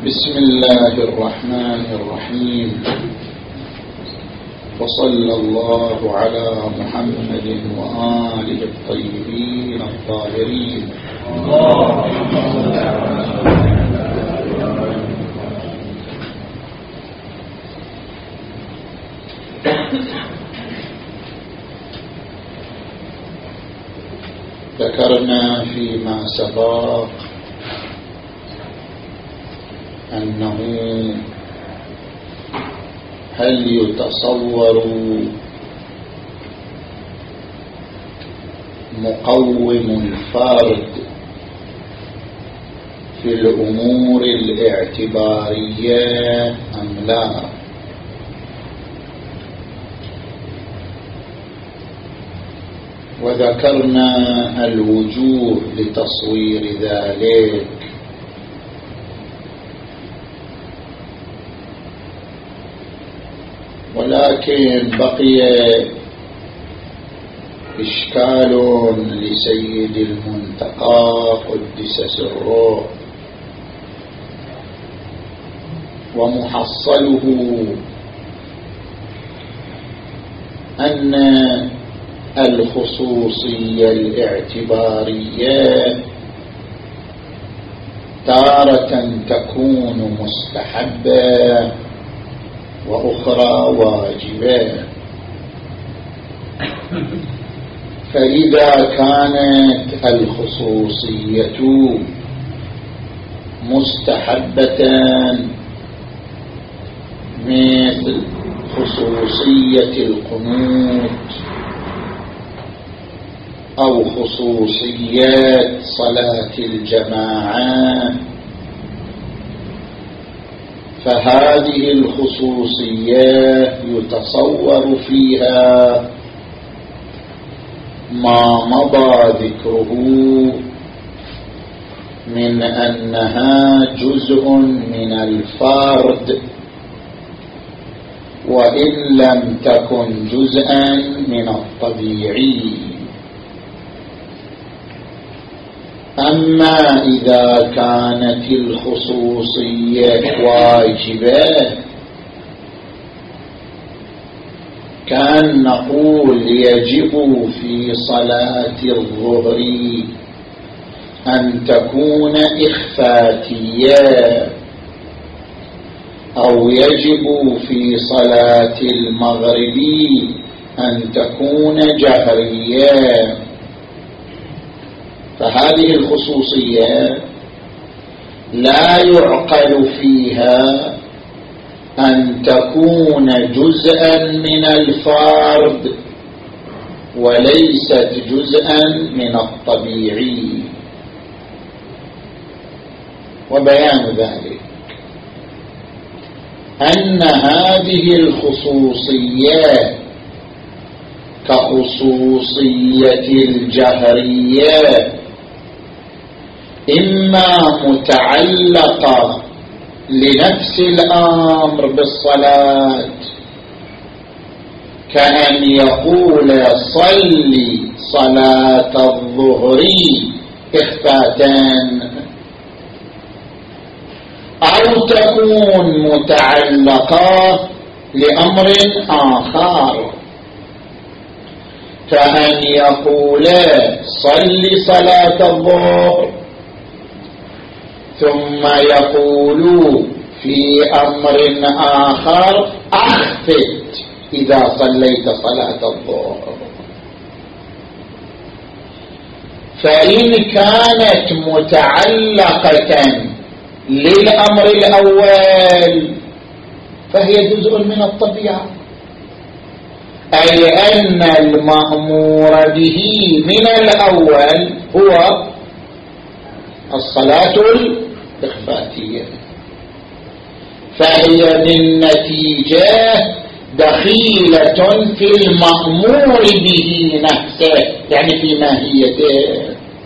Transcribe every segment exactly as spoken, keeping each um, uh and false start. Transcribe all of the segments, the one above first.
بسم الله الرحمن الرحيم. وصلى الله على محمد وآله الطيبين الطاهرين. ذكرنا فيما سبق أنه هل يتصور مقوم الفرد في الأمور الاعتبارية أم لا؟ وذكرنا الوجوه لتصوير ذلك، ولكن بقي إشكال لسيد المنتقى قدس سره، ومحصله أن الخصوصية الاعتبارية تارة تكون مستحبة وأخرى واجبة. فإذا كانت الخصوصية مستحبة مثل خصوصية القنوت أو خصوصية صلاة الجماعة، فهذه الخصوصية يتصور فيها ما مضى ذكره من أنها جزء من الفرد، وإن لم تكن جزءا من الطبيعي. أما إذا كانت الخصوصية واجبة كان نقول يجب في صلاة الظهر أن تكون إخفاتية، أو يجب في صلاة المغرب أن تكون جهرية. فهذه الخصوصية لا يعقل فيها أن تكون جزءا من الفرد وليست جزءا من الطبيعي. وبيان ذلك أن هذه الخصوصية كخصوصية الجهرية إما متعلقة لنفس الأمر بالصلاة، كأن يقول صلي صلاة الظهر إخفاءً، أو تكون متعلقة لأمر آخر، كأن يقول صل صلاة الظهر ثم يقول في أمر آخر أخفت إذا صليت صلاة الظهر. فإن كانت متعلقة للأمر الأول فهي جزء من الطبيعة، أي أن المأمور به من الأول هو الصلاة الإخفاتية، فهي بالنتيجة دخيلة في المأمور به نفسه، يعني في ماهيته.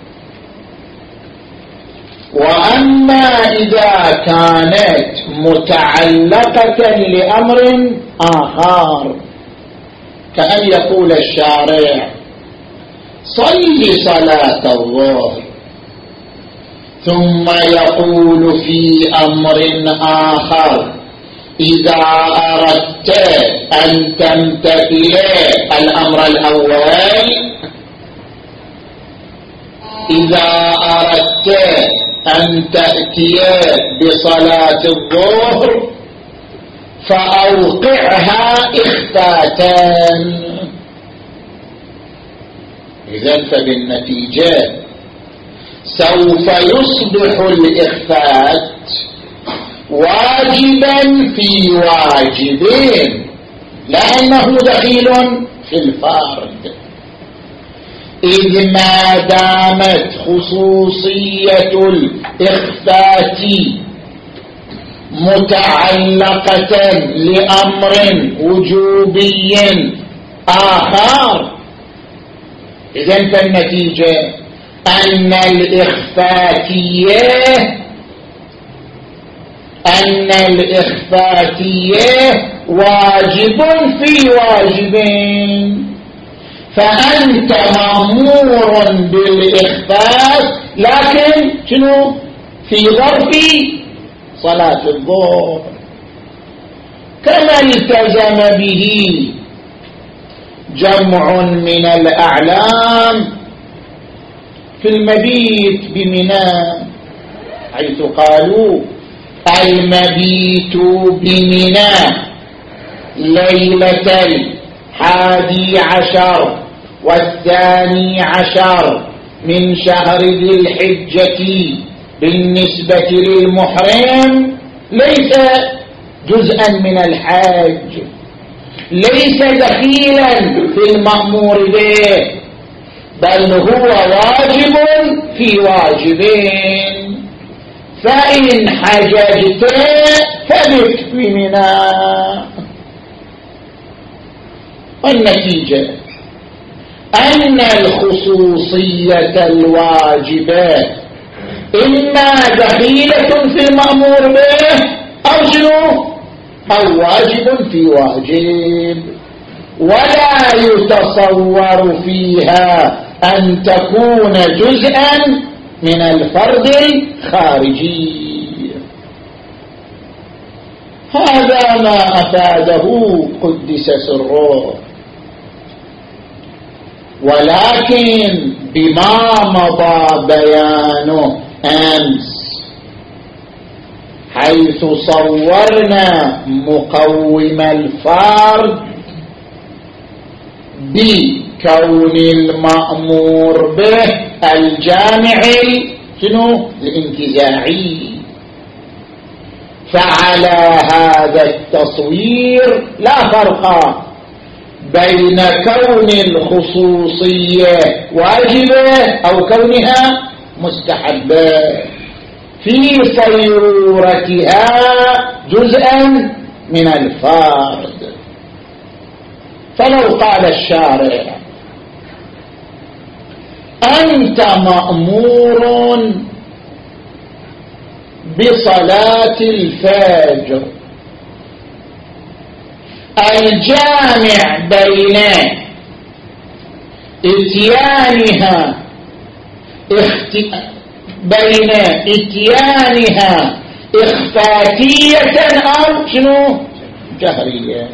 وأما إذا كانت متعلقة لأمر آخر، كأن يقول الشارع صل صلاة الظهر ثم يقول في أمر آخر إذا أردت أن تمتثل الأمر الأول، إذا أردت أن تأتي بصلاة الظهر فأوقعها إخفاتا. إذن فبالنتيجة سوف يصبح الإخفات واجبا في واجبين، لأنه دخيل في الفرد، إذ ما دامت خصوصية الإخفات متعلقة لأمر وجوبي آخر، إذن فالنتيجة أن الإخفاتية أن الإخفاتية واجب في واجبين، فأنت مأمور بالإخفات لكن شنو؟ في ظرف صلاة الظهر، كما التزم به جمع من الأعلام في المبيت بمنى، حيث قالوا المبيت بمنى ليلة الحادي عشر والثاني عشر من شهر ذي الحجة بالنسبة للمحرم ليس جزءا من الحج، ليس دخيلا في المأمور به، بل هو واجب في واجبين، فإن حججت فبت بمنى. والنتيجة أن الخصوصية الواجبة إما دخيلة في المأمور به أو شنو أو واجب في واجب، ولا يتصور فيها أن تكون جزءا من الفرض الخارجي. هذا ما أفاده قدس سره، ولكن بما مضى بيانه أمس حيث صورنا مقوم الفرد بكون المأمور به الجامع شنو الانتزاعي، فعلى هذا التصوير لا فرق بين كون الخصوصية واجبة أو كونها مستحبة في صيرورتها جزءا من الفرد. فلو قال الشارع أنت مأمور بصلاة الفجر الجامع بين اتيانها اخت... بين اتيانها اخفاتية او شنو جهرية،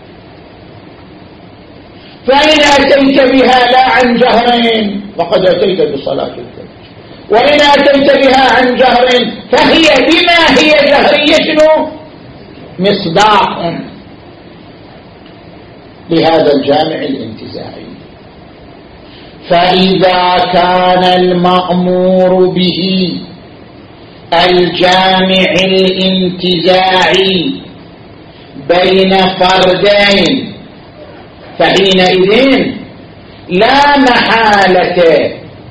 فإن أتيت بها لا عن جهرين فقد أتيت بصلاة الفجر، وإن أتيت بها عن جهر فهي بما هي جهرية شنو مصداق لهذا الجامع الانتزاعي. فإذا كان المأمور به الجامع الانتزاعي بين فردين فحينئذ لا محالة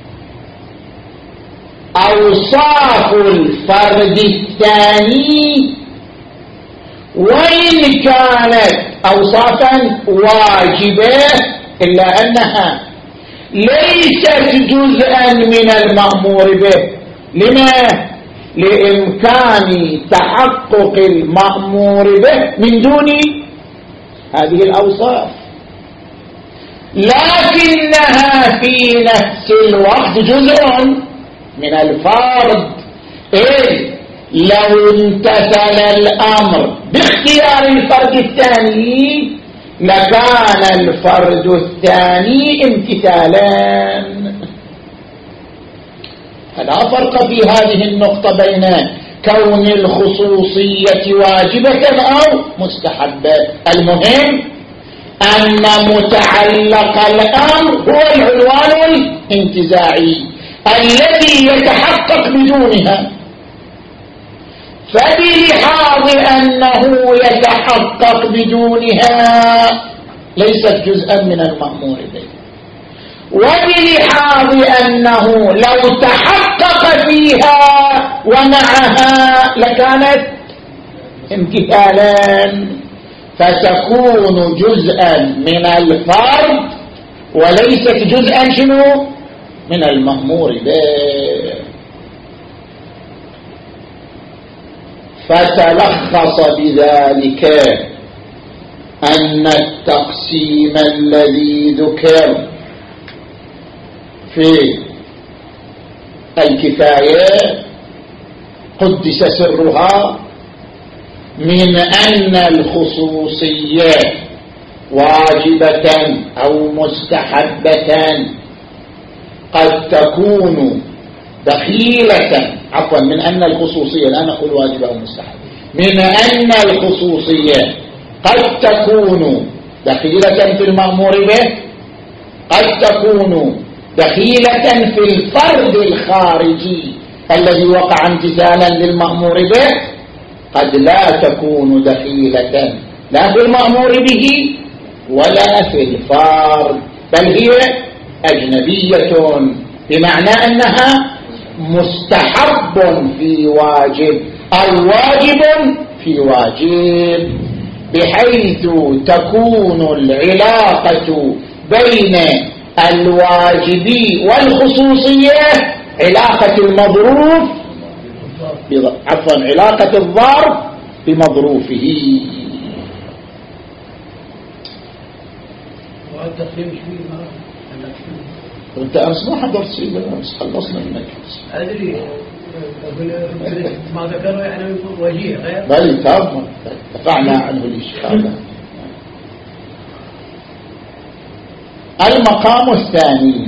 أوصاف الفرد الثاني وإن كانت أوصافا واجبة إلا أنها ليست جزءا من المأمور به. لما؟ لإمكان تحقق المأمور به من دون هذه الأوصاف، لكنها في نفس الوقت جزء من الفرد إيه لو امتثل الأمر باختيار الفرد الثاني لكان الفرد الثاني امتثالا. فلا فرق في هذه النقطة بين كون الخصوصية واجبة أو مستحبة. المهم أن متعلق الأمر هو العنوان الانتزاعي الذي يتحقق بدونها. فبلحاظ أنه يتحقق بدونها ليست جزءا من المأمور به، وبلحاظ أنه لو تحقق فيها ومعها لكانت امتثالا، فتكون جزءا من الفرد وليست جزءا شنو من المأمور به. فتلخص بذلك أن التقسيم الذي ذكر في الكفاية قدس سرها من أن الخصوصية واجبة أو مستحبة قد تكون دخيلة، عفوا من أن الخصوصية لا نقول واجبة أو مستحبة، من أن الخصوصية قد تكون دخيلة في المأمور به، قد تكون دخيلة في الفرد الخارجي الذي وقع امتثالا للمأمور به، قد لا تكون دخيلة لا في المأمور به ولا في الفرد، بل هي أجنبية بمعنى أنها مستحب في واجب أو واجب في واجب، بحيث تكون العلاقة بين الواجب والخصوصية علاقة المظروف عفوا علاقة الظرف بمظروفه. انت امس ما حضرت شيء، امس خلصنا المجلس. ادري ما ذكره يعني وجيه غير بل تمام دفعنا عنه الاشكال. المقام الثاني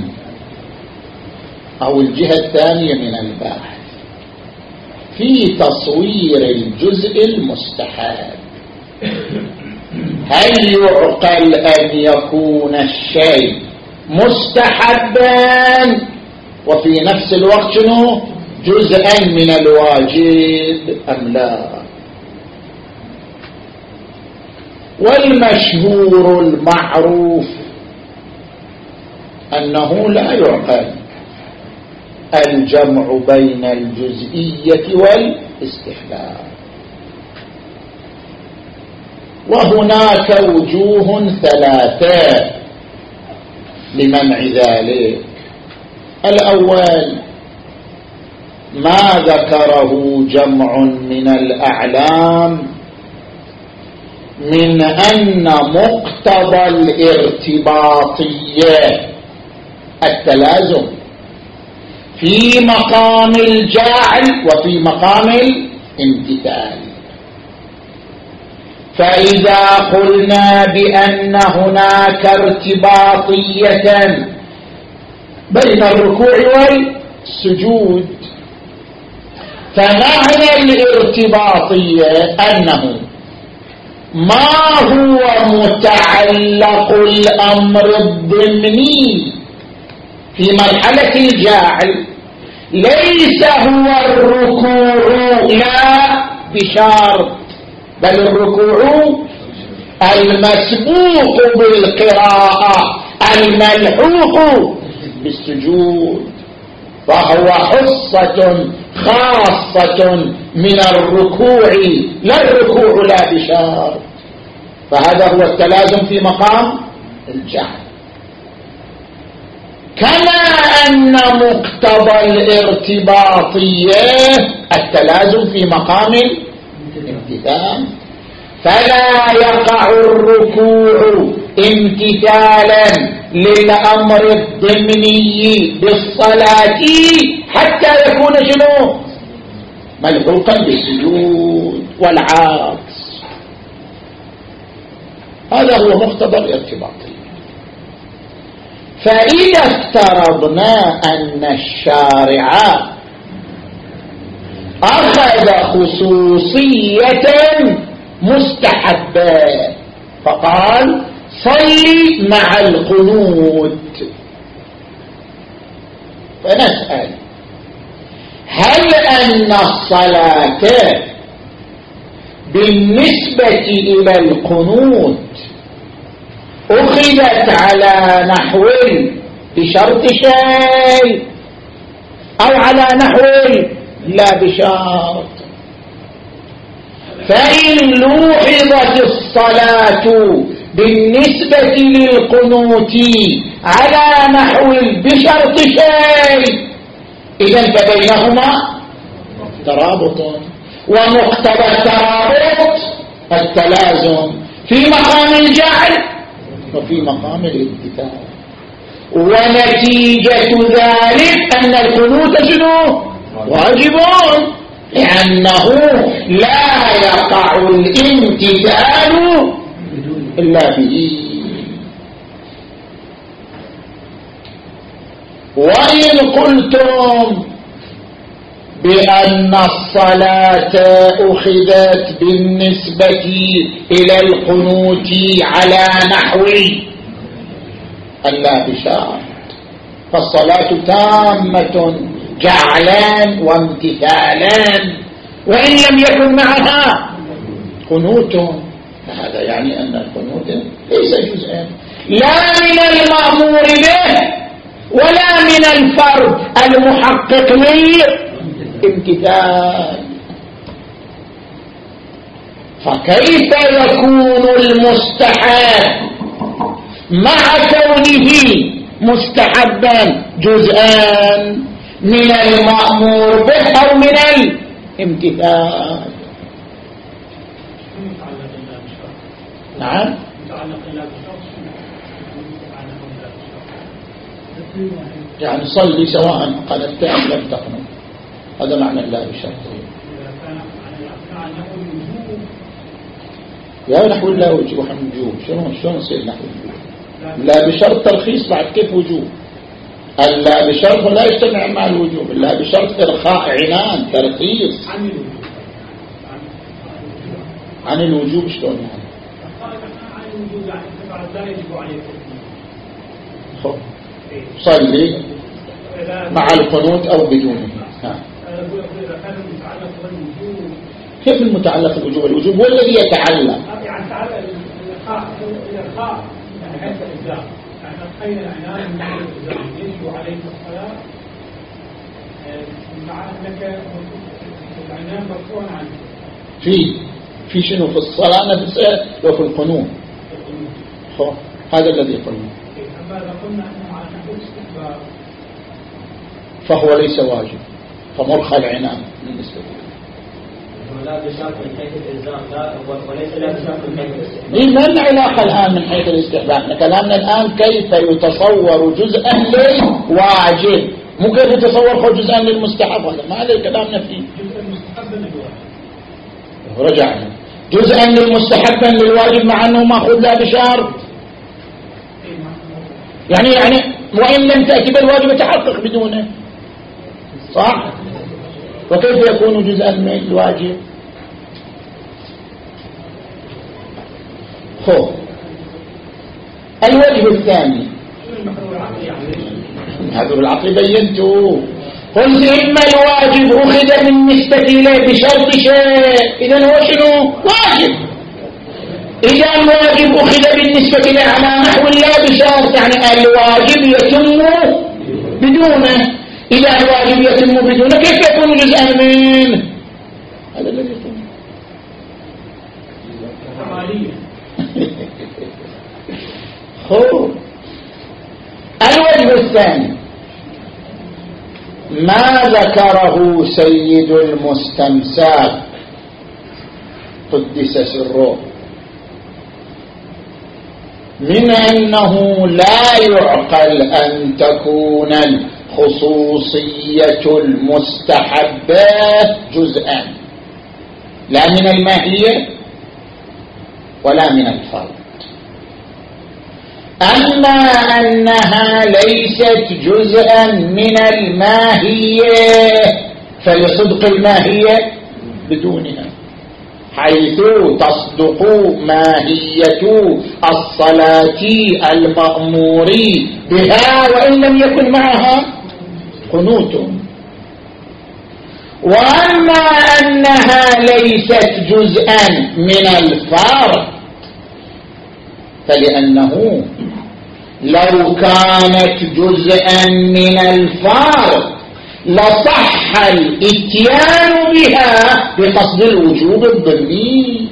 او الجهة الثانية من الباحث في تصوير الجزء المستحب. هل يعقل أن يكون الشيء مستحبا وفي نفس الوقت شنو جزءا من الواجب أم لا؟ والمشهور المعروف أنه لا يعقل الجمع بين الجزئية والاستحباب، وهناك وجوه ثلاثة لمنع ذلك. الأول ما ذكره جمع من الأعلام من أن مقتضى الارتباطية التلازم في مقام الجعل وفي مقام الامتثال. فإذا قلنا بأن هناك ارتباطية بين الركوع والسجود، فمعنى الارتباطية أنه ما هو متعلق الأمر الضمني في مرحلة الجاعل ليس هو الركوع لا بشرط، بل الركوع المسبوق بالقراءة الملحوق بالسجود، فهو حصة خاصة من الركوع لا الركوع لا بشرط. فهذا هو التلازم في مقام الجعل. كما أن مقتضى الارتباطية التلازم في مقام الامتثال، فلا يقع الركوع امتثالا للأمر الضمني بالصلاة حتى يكون شنو ملحوقا بالسجود والعكس. هذا هو مقتضى الارتباطية. فإذا افترضنا أن الشارع أخذ خصوصية مستحبة فقال صلي مع القنوت، فنسأل هل أن الصلاة بالنسبة إلى القنوت أخذت على نحو بشرط شيء أو على نحو لا بشرط؟ فإن لوحظت الصلاة بالنسبة للقنوت على نحو بشرط شيء إذن فبينهما ترابط، ومقتضى الترابط التلازم في مقام الجعل وفي مقام الامتثال. ونتيجة ذلك أن القنوت شنو؟ واجب، لأنه لا يقع الامتثال إلا به. وإن قلتم بأن الصلاة أخذت بالنسبة إلى القنوت على نحو اللا بشرط، فالصلاة تامة جعلا وامتثالا وإن لم يكن معها قنوت، فهذا يعني أن القنوت ليس جزءا لا من المأمور به ولا من الفرد المحقق للامتثال. فكيف يكون المستحب مع كونه مستحبا جزءا من المأمور به أو من الامتثال؟ نعم، يعني صلي سواء قنت أم لم تقنط، هذا معنى الله بشرط. يا نحو الله وجوه وجوب، شنو شلون يصير نحو الوجوب؟ لا بشرط ترخيص، بعد كيف وجوب؟ اللا بشرط لا يجتمع مع الوجوب، لا بشرط إرخاء عنان ترخيص عن الوجوب. عن الوجوب شلون يعني؟ عن الوجوب يعني لا يجب عليك. خب صلي مع القنوت أو بدونه. ها. كيف المتعلق بالوجوب؟ الوجوب هو الذي يتعلق. يعني تعلق الإرخاء يعني حيث الإجزاء، يعني تخيل العنان من الإجزاء يجب عليك الصلاة مع أنك العنان مرفوع عنك. في في شنو في الصلاة نفسها وفي القنوت. خو هذا الذي قلنا. أما إذا قلنا أنه على نحو الاستحباب فهو ليس واجب، فمرخى العنان بالنسبة له. لا بشرط من حيث الإلزام لا وليس لا بشرط من حيث الاستحباب. ما العلاقة الآن من حيث الاستحباب؟ كلامنا الآن كيف يتصور جزءا للواجب، مو كيف يتصور جزءا للمستحب. هذا ما هذا كلامنا فيه. جزءا مستحبا للواجب رجعنا جزءا للمستحبا للواجب مع أنه مأخوذ لا بشرط. يعني يعني وإن لم تأتي بالواجب تحقق بدونه، صح؟ وكيف يكون جزءا من الواجب؟ خو الوجه الثاني هذا بالعقل بينته، قلت إما الواجب أخذ بالنسبة إليه بشرط شيء، إذن هو شنو؟ واجب. إذا الواجب أخذ بالنسبة إليه على نحو لا بشرط، يعني الواجب يتم بدونه. إذا الواجب يتم بدونه كيف يكون جزءا منه؟ هذا الذي يكون خو الوجه الثاني ما ذكره سيد المستمساك قدس سره من أنه لا يعقل أن تكون خصوصية المستحبة جزءا لا من الماهية ولا من الفرد. أما أنها ليست جزءا من الماهية فلصدق الماهية بدونها، حيث تصدق ماهية الصلاة المأمور بها وإن لم يكن معها قنوت. وأما أنها ليست جزءا من الفرد فلأنه لو كانت جزءا من الفرد لصح الاتيان بها بقصد الوجوب الضمني،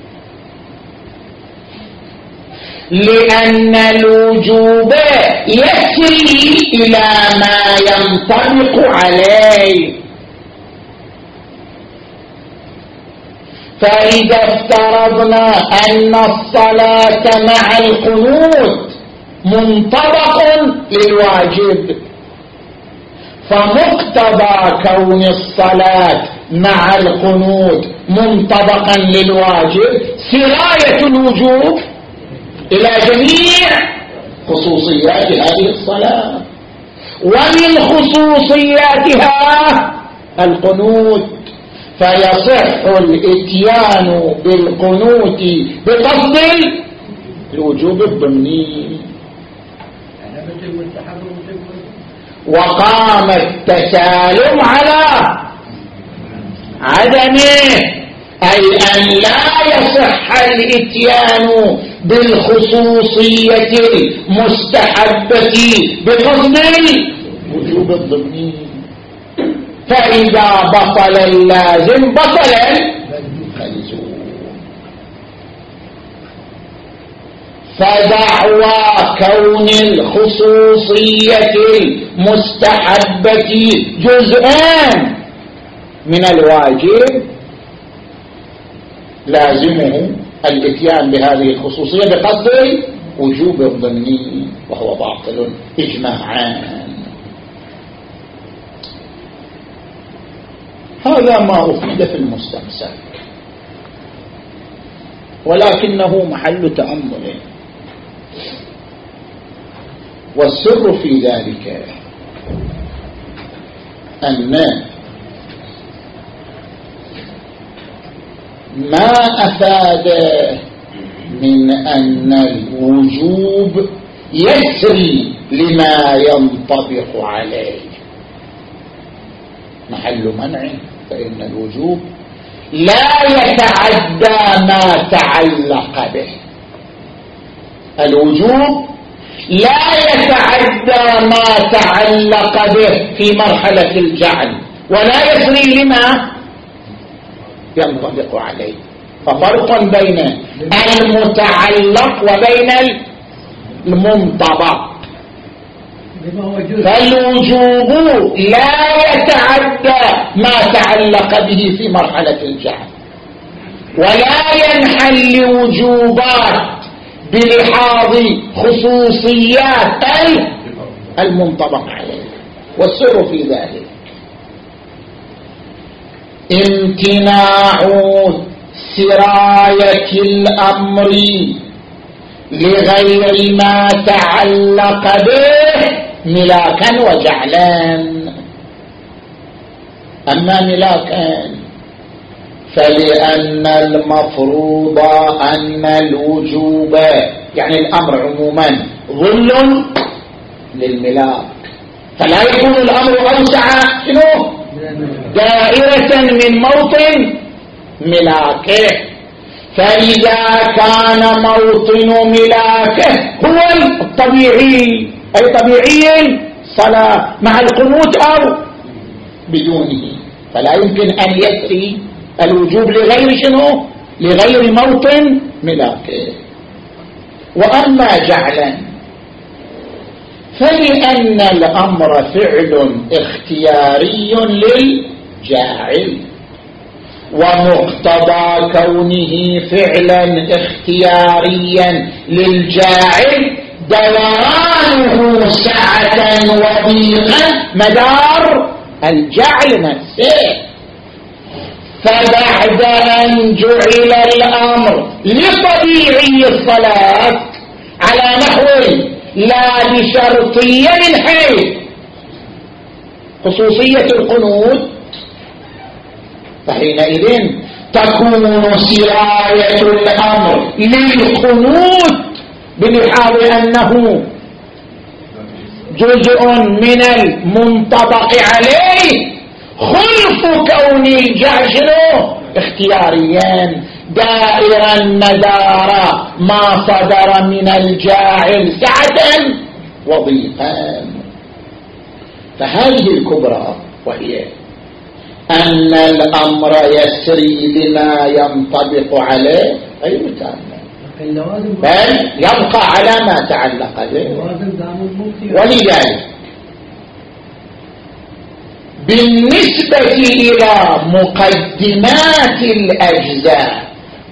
لأن الوجوب يسري إلى ما ينطبق عليه. فإذا افترضنا أن الصلاة مع القنوت منطبق للواجب، فمقتضى كون الصلاة مع القنوت منطبقا للواجب سراية الوجوب إلى جميع خصوصيات هذه الصلاة، ومن خصوصياتها القنوت، فيصح الاتيان بالقنوت بقصد الوجوب الضمني. وقام التسالم على عدمه، أي أن لا يصح الاتيان بالخصوصية المستحبة بقصد الوجوب الضمني. فإذا بطل اللازم بطل الملزوم. فدعوى كون الخصوصية المستحبة جزءان من الواجب لازمه الاتيان بهذه الخصوصية بقصد وجوب الضمني، وهو باطل إجماعا. هذا ما أفيد في المستمسك، ولكنه محل تأمل. والسر في ذلك أن ما أفاد من أن الوجوب يسري لما ينطبق عليه محل منع، فإن الوجوب لا يتعدى ما تعلق به. الوجوب لا يتعدى ما تعلق به في مرحلة الجعل، ولا يسري لما ينطبق عليه. ففرق بين المتعلق وبين المنطبق. فالوجوب لا يتعدى ما تعلق به في مرحلة الجعل، ولا ينحل وجوبات بلحاظ خصوصيات المنطبق عليه. والسر في ذلك امتناع سراية الأمر لغير ما تعلق به ملاكا وجعلان. أما ملاكا فلأن المفروض أن الوجوب يعني الأمر عموما ظل للملاك، فلا يكون الأمر أوسع شنو دائرة من موطن ملاكه. فإذا كان موطن ملاكه هو الطبيعي، أي طبيعي صلاة مع القنوت أو بدونه، فلا يمكن أن يسري الوجوب لغير شنو لغير موطن ملاكه. وأما جعلا فلأن الأمر فعل اختياري للجاعل، ومقتضى كونه فعلا اختياريا للجاعل دوران بطلانه سعة وضيقا مدار الجعل نفسه. فبعد أن جعل الأمر لطبيعي الصلاة على نحو لا بشرطية من حيث خصوصية القنوت، فحينئذ تكون سراية الأمر للقنوت بلحاظ أنه جزء من المنطبق عليه، خلف كون الجعل اختياريا دائرا مدار ما صدر من الجاعل سعة وضيقا. فهذه الكبرى وهي أن الأمر يسري لما ينطبق عليه غير تام، بل يبقى على ما تعلق به. ولذلك بالنسبة إلى مقدمات الأجزاء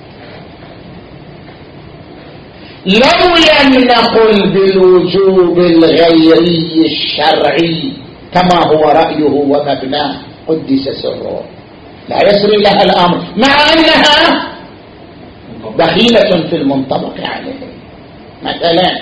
لو لم نقل بالوجوب الغيري الشرعي كما هو رأيه ومبناه قدس سره، لا يسري لها الأمر مع أنها دخيلة في المنطبق عليه. مثلا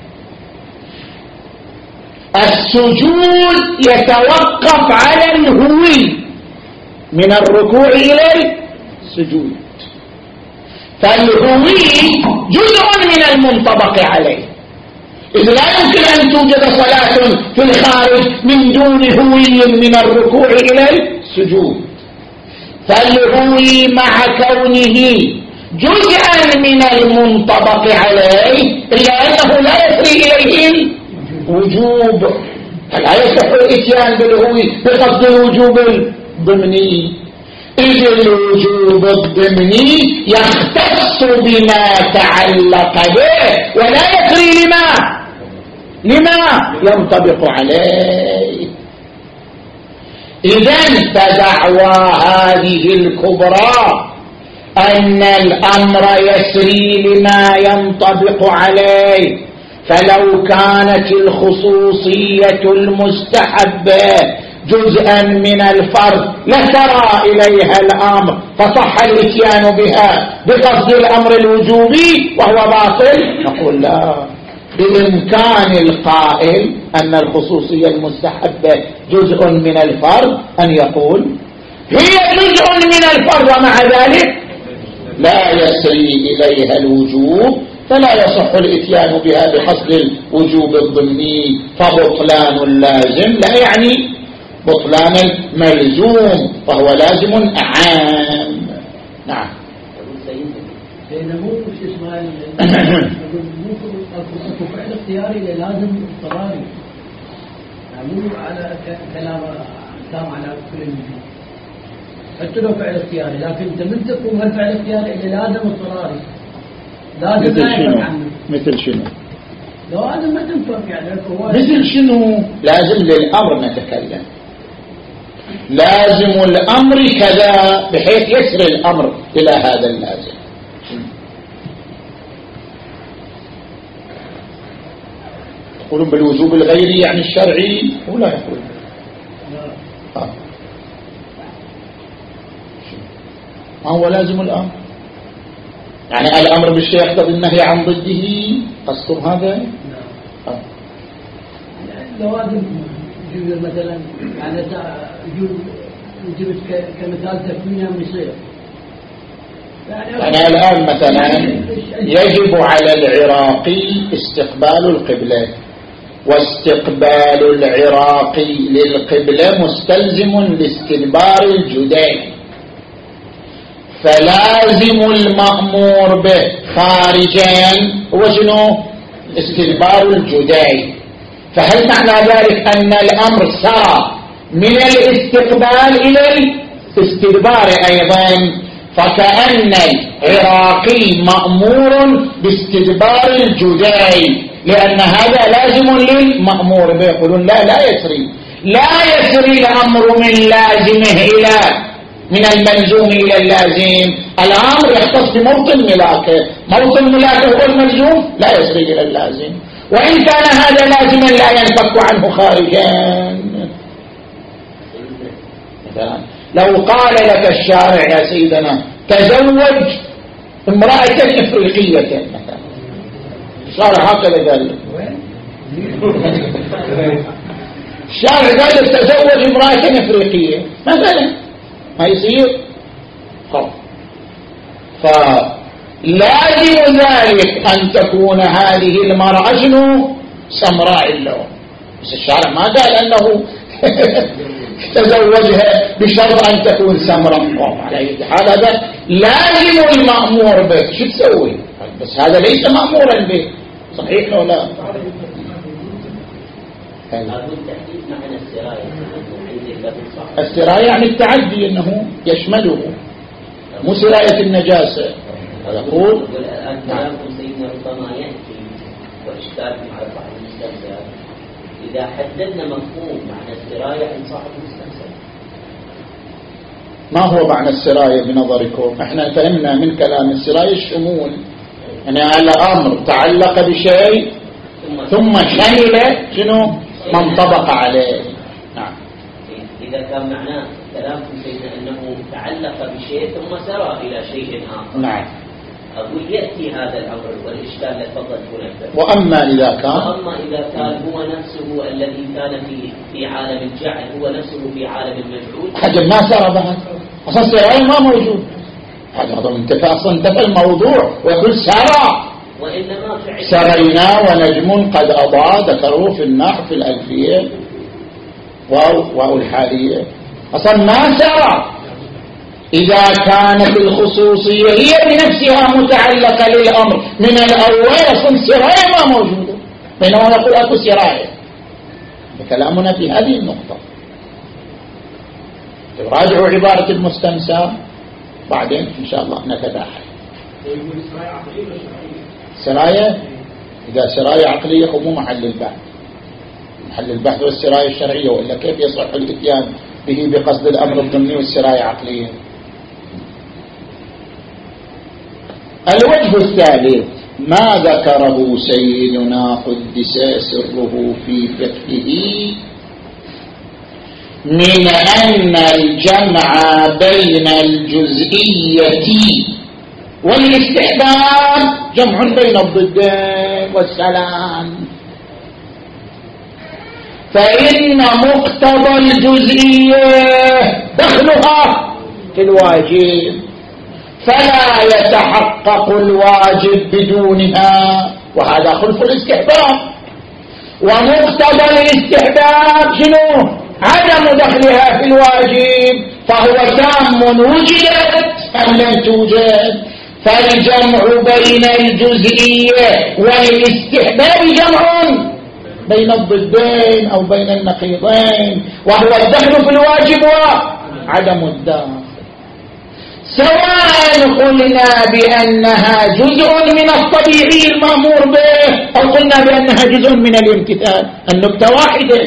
السجود يتوقف على الهوي من الركوع إلى السجود، فالهوي جزء من المنطبق عليه، إذ لا يمكن أن توجد صلاة في الخارج من دون هوي من الركوع إلى السجود. فالهوي مع كونه جزءا من المنطبق عليه إلا أنه لا يسري إليه الوجوب، فلا يصح الإتيان بالهوي بقصد الوجوب الضمني، إذ الوجوب الضمني يختص بما تعلق به ولا يسري لما لما ينطبق عليه. إذن فدعوى هذه الكبرى أن الأمر يسري لما ينطبق عليه، فلو كانت الخصوصية المستحبة جزءا من الفرض لسرى إليها الأمر فصح الاتيان بها بقصد الأمر الوجوبي وهو باطل. نقول لا، بإمكان القائل أن الخصوصية المستحبة جزء من الفرض أن يقول هي جزء من الفرض ومع ذلك لا يسري إليها الوجوب، فلا يصح الاتيان بها بقصد الوجوب الضمني، فبطلان اللازم لا يعني بطلان الملزوم، فهو لازم عام. نعم. لأنه مو شو اسمه مو أكو فعل اختياري لازم اضطراري، مو على كلام كلام على كل الوجود، حتى لو فعل اختياري، لكن أنت من تقوم هالفعل الاختياري اللي لازم اضطراري لازم مثل شنو؟ مثل شنو؟ لو هذا ما تنفع يعني مثل شنو؟ لازم للأمر نتكلم، لازم الأمر كذا بحيث يسري الأمر إلى هذا اللازم. يقولون بالوجوب الغيري يعني الشرعي ولا يقولون آه. ما هو لازم الأمر؟ يعني الأمر بالشيء يقتضي النهي عن ضده، قصدهم هذا؟ آه. لوازم يجوز مثلا يعني يجوز يجوز كمثال تكوينها من يصير يعني الآن مثلا يجب على العراقي استقبال القبلة، واستقبال العراقي للقبلة مستلزم لاستدبار الجدين، فلازم المأمور به خارجا هو شنو؟ استدبار الجدين. فهل معنى ذلك أن الأمر سرى من الاستقبال إلى الاستدبار أيضا؟ فكأن العراقي مأمور باستدبار الجدين لأن هذا لازم للمأمور به. يقولون لا لا يسري لا يسري الأمر من لازمه إلى من الملزوم إلى اللازم، الأمر يختص بموطن ملاكه، موطن ملاكه هو الملزوم لا يسري إلى اللازم، وإن كان هذا لازما لا ينفك عنه خارجا. مثلا لو قال لك الشارع يا سيدنا تزوج امرأة إفريقية مثلا، الشارع هكذا قال لك، الشارع قال لك تزوج امرأة إفريقية مثلا، ما يصير. فلازم ذلك أن تكون هذه المرأة شنو؟ سمراء اللون. بس الشارع ما قال أنه تزوجها بشرط أن تكون سمراء. على أي حال هذا لازم المأمور به، شو تسوي؟ بس هذا ليس مأمورا به، صحيح ولا لا؟ السراية يعني التعدي، أنه يشمله، مو سراية النجاسة. يقول الآن كلامكم سيدنا ربما يأتي وإشكال على بعض المستمسك إذا حددنا مفهوم معنى السراية عند صاحب المستمسك. ما هو معنى السراية بنظركم؟ احنا فهمنا من كلام السراية الشمول، يعني على أمر تعلق بشيء ثم شمل شنو ما انطبق عليه. نعم. إذا كان معناه كلامكم سيدنا أنه تعلق بشيء ثم سرى إلى شيء آخر. نعم. أقول يأتي هذا الأمر والإشكال الذي تفضل هنا. وأما إذا كان وأما إذا كان هو نفسه الذي كان في في عالم الجعل هو نفسه في عالم المجعول. حاجة ما سرى بعد أصلا سراية ما موجود. هذا انتفى أصلا انتفى الموضوع ويقول سرى. وإنما فعل سرينا ونجم قد أضاء ذكروه في النحو في الألفية واو واو الحالية. أصلا ما سرى. إذا كانت الخصوصية هي بنفسها متعلقة للأمر من الأول أصلا سراية ما موجودة، بينما نقول أكو سراية. كلامنا في هذه النقطة. راجعوا عبارة المستمسى بعدين إن شاء الله نتباحث. سراية إذا سراية عقلية مو محل البحث، محل البحث والسراية الشرعية، وإلا كيف يصح الاتيان به بقصد الأمر الضمني والسراية عقلية. الوجه الثالث ما ذكره سيدنا قدس سره في فقهه من أن الجمع بين الجزئية والاستحباب جمع بين الضدين والسلام، فإن مقتضى الجزئية دخلها في الواجب، فلا يتحقق الواجب بدونها، وهذا خلف الاستحباب. ومقتضى الاستحباب شنو؟ عدم دخلها في الواجب، فهو تام وجدت أم لم توجد. فالجمع بين الجزئية والاستحباب جمع بين الضدين أو بين النقيضين، وهو الدخل في الواجب وعدم الدخل. سواء قلنا بأنها جزء من الطبيعي المأمور به أو قلنا بأنها جزء من الامتثال، النكتة واحدة.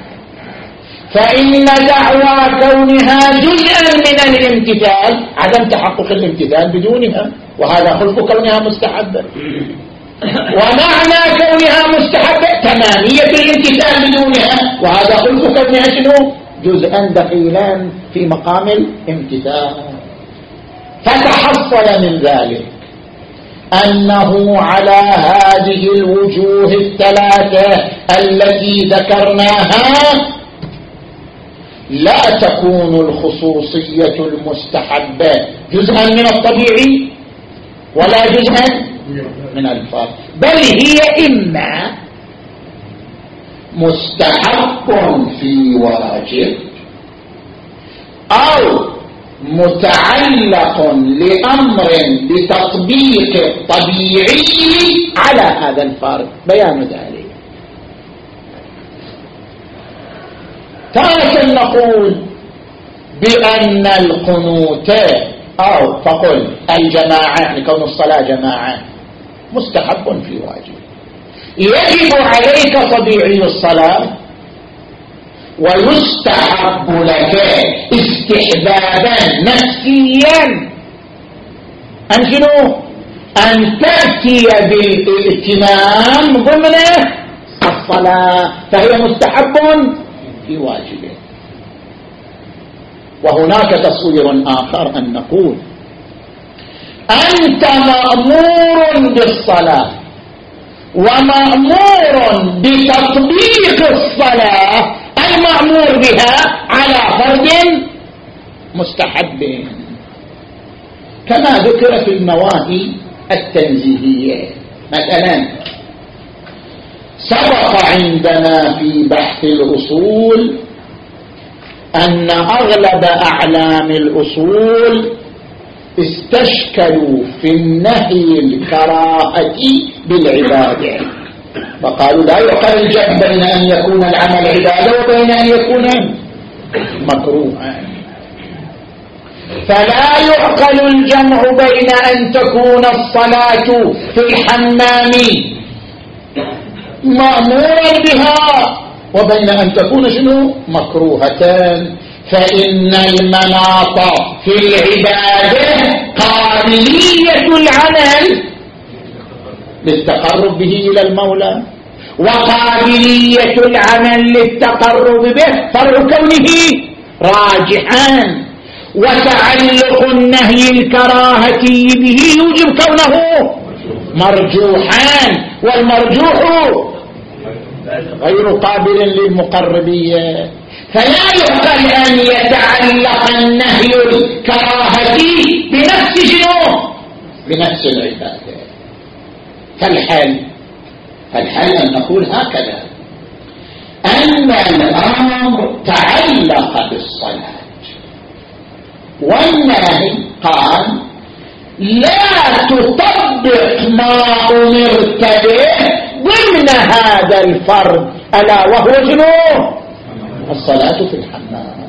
فإن دعوى كونها جزءا من الامتثال عدم تحقق الامتثال بدونها، وهذا خلف كونها مستحبة. ومعنى كونها مستحبة تمامية الامتثال بدونها، وهذا خلف كونها شنو؟ جزءا دخيلا في مقام الامتثال. فتحصل من ذلك أنه على هذه الوجوه الثلاثة التي ذكرناها لا تكون الخصوصية المستحبة جزءا من الطبيعي ولا جزءا من الفرد، بل هي إما مستحب في واجب أو متعلق لأمر بتطبيق الطبيعي على هذا الفرد. بيان ذلك تارة نقول بأن القنوت أو فقل الجماعة يعني كون الصلاة جماعة مستحب في واجب، يجب عليك طبيعي الصلاة ويستحب لك استحبابا نفسيا أن شنو أن تأتي بالائتمام ضمن الصلاة، فهي مستحب في واجبه. وهناك تصوير آخر أن نقول أنت مأمور بالصلاة ومأمور بتطبيق الصلاة المأمور بها على فرد مستحب، كما ذكر في النواهي التنزيهية. مثلا سبق عندنا في بحث الأصول أن أغلب أعلام الأصول استشكلوا في النهي الكراهة بالعبادة، فقالوا لا يعقل الجمع بين أن يكون العمل عبادة وبين أن يكون مكروها. فلا يعقل الجمع بين أن تكون الصلاة في الحمام مأمورا بها وبين أن تكون شنو مكروهتان، فإن المناط في العبادة قابلية العمل للتقرب به إلى المولى، وقابلية العمل للتقرب به فرع كونه راجحان، وتعلق النهي الكراهتي به يوجب كونه مرجوحان، والمرجوح غير قابل للمقربية. فلا يعقل أن يتعلق النهي الكراهتي بنفس شنو بنفس العبادة. فالحل فالحل أن نقول هكذا، أن الأمر تعلق بالصلاة والنهي قال لا تطبق ما أمرت به ضمن هذا الفرض، ألا وهو شنو الصلاة في الحمام.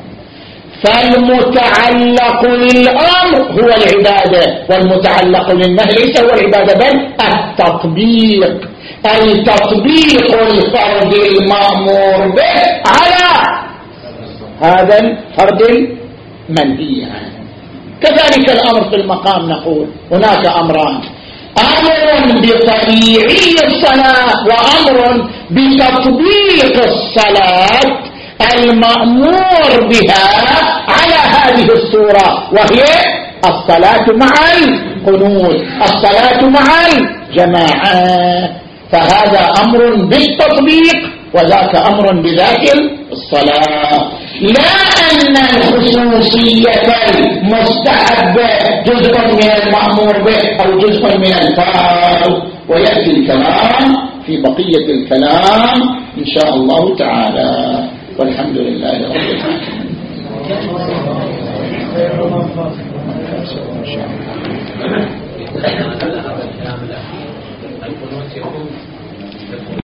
فالمتعلق للأمر هو العبادة، والمتعلق للنهي ليس هو العبادة بل التطبيق، أي تطبيق الفرض المأمور به على هذا الفرض المنهي عنه. كذلك الأمر في المقام، نقول هناك أمران، أمر بطبيعي الصلاة وأمر بتطبيق الصلاة المأمور بها على هذه الصورة، وهي الصلاة مع القنوت، الصلاة مع الجماعة. فهذا أمر بالتطبيق وذاك أمر بذات الصلاة، لا أن الخصوصية المستحبة جزء من المأمور به أو جزء من الفرض. ويأتي الكلام في بقية الكلام إن شاء الله تعالى، والحمد لله رب العالمين.